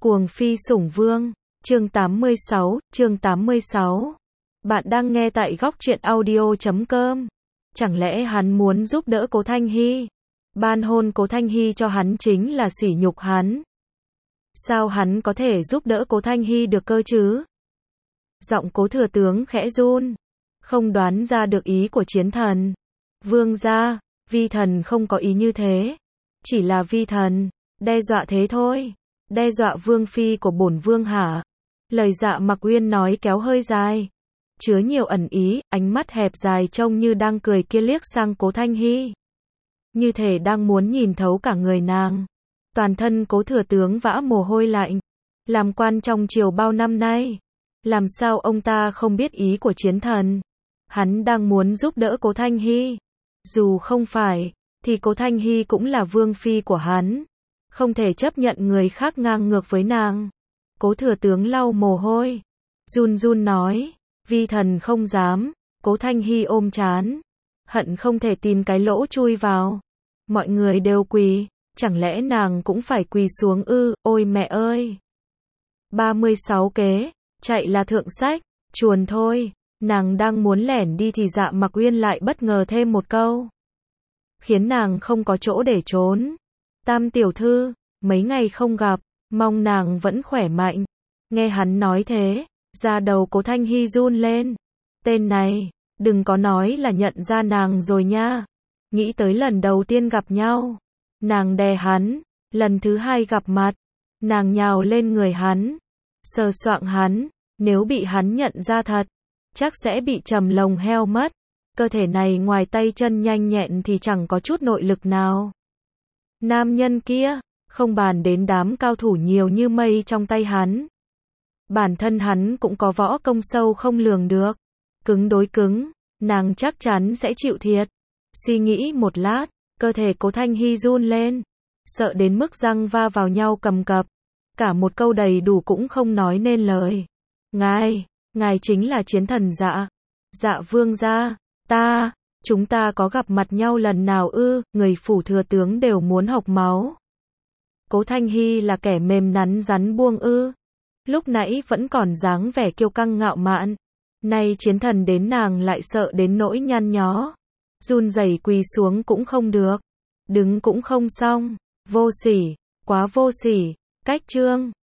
Cuồng phi sủng vương, chương 86. Bạn đang nghe tại góc truyện audio.com. Chẳng lẽ hắn muốn giúp đỡ Cố Thanh Hy? Ban hôn Cố Thanh Hy cho hắn chính là sỉ nhục hắn. Sao hắn có thể giúp đỡ Cố Thanh Hy được cơ chứ? Giọng Cố thừa tướng khẽ run, không đoán ra được ý của chiến thần. Vương gia, vi thần không có ý như thế. Chỉ là vi thần đe dọa thế thôi. Đe dọa vương phi của bổn vương hả? Lời Dạ Mặc Uyên nói kéo hơi dài, chứa nhiều ẩn ý, ánh mắt hẹp dài trông như đang cười kia liếc sang Cố Thanh Hy, như thể đang muốn nhìn thấu cả người nàng. Toàn thân Cố thừa tướng vã mồ hôi lạnh. Làm quan trong triều bao năm nay, làm sao ông ta không biết ý của chiến thần? Hắn đang muốn giúp đỡ Cố Thanh Hy. Dù không phải, thì Cố Thanh Hy cũng là vương phi của hắn, không thể chấp nhận người khác ngang ngược với nàng. Cố thừa tướng lau mồ hôi, run run nói, vi thần không dám. Cố Thanh Hy ôm trán, hận không thể tìm cái lỗ chui vào. Mọi người đều quỳ, chẳng lẽ nàng cũng phải quỳ xuống ư? Ôi mẹ ơi! 36 kế, chạy là thượng sách, chuồn thôi. Nàng đang muốn lẻn đi thì Dạ Mặc Uyên lại bất ngờ thêm một câu, khiến nàng không có chỗ để trốn. Tam tiểu thư, mấy ngày không gặp, mong nàng vẫn khỏe mạnh. Nghe hắn nói thế, da đầu Cố Thanh Hy run lên. Tên này, đừng có nói là nhận ra nàng rồi nha. Nghĩ tới lần đầu tiên gặp nhau, nàng đè hắn, lần thứ hai gặp mặt, nàng nhào lên người hắn, sờ soạng hắn, nếu bị hắn nhận ra thật, chắc sẽ bị trầm lồng heo mất. Cơ thể này ngoài tay chân nhanh nhẹn thì chẳng có chút nội lực nào. Nam nhân kia, không bàn đến đám cao thủ nhiều như mây trong tay hắn, bản thân hắn cũng có võ công sâu không lường được. Cứng đối cứng, nàng chắc chắn sẽ chịu thiệt. Suy nghĩ một lát, cơ thể Cố Thanh Hy run lên, sợ đến mức răng va vào nhau cầm cập, cả một câu đầy đủ cũng không nói nên lời. Ngài chính là chiến thần Dạ? Dạ vương gia, chúng ta có gặp mặt nhau lần nào ư? Người phủ thừa tướng đều muốn hộc máu. Cố Thanh Hy là kẻ mềm nắn rắn buông ư? Lúc nãy vẫn còn dáng vẻ kiêu căng ngạo mạn, nay chiến thần đến nàng lại sợ đến nỗi nhăn nhó, run rẩy quỳ xuống cũng không được, đứng cũng không xong. Vô sỉ, quá vô sỉ. Cách chương